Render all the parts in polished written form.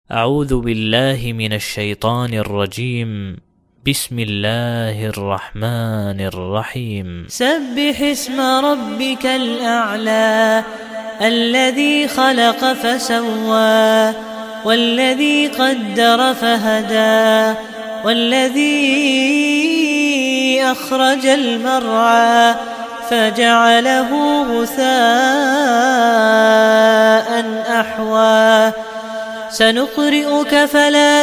أعوذ بالله من الشيطان الرجيم. بسم الله الرحمن الرحيم. سبح اسم ربك الأعلى الذي خلق فسوى والذي قدر فهدى والذي أخرج المرعى فجعله غثاء أحوى سنقرئك فلا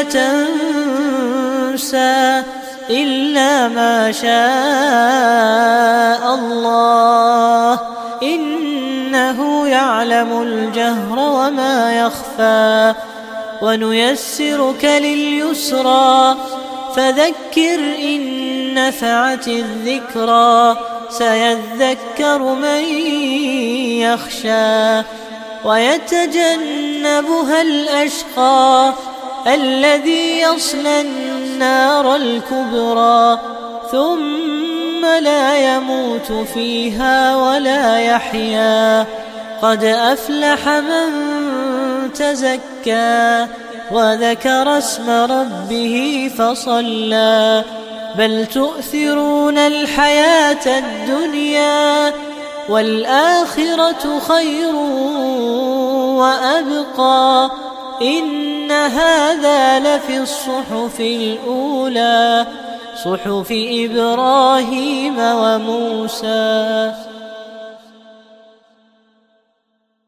تنسى إلا ما شاء الله إنه يعلم الجهر وما يخفى ونيسرك لليسرى فذكر إن نفعت الذكرى سيذكر من يخشى ويتجنبها الأشقى الذي يصلى النار الكبرى ثم لا يموت فيها ولا يحيا قد أفلح من تزكى وذكر اسم ربه فصلى بل تؤثرون الحياة الدنيا والآخرة خير وأبقى إن هذا لفي الصحف الأولى صحف إبراهيم وموسى.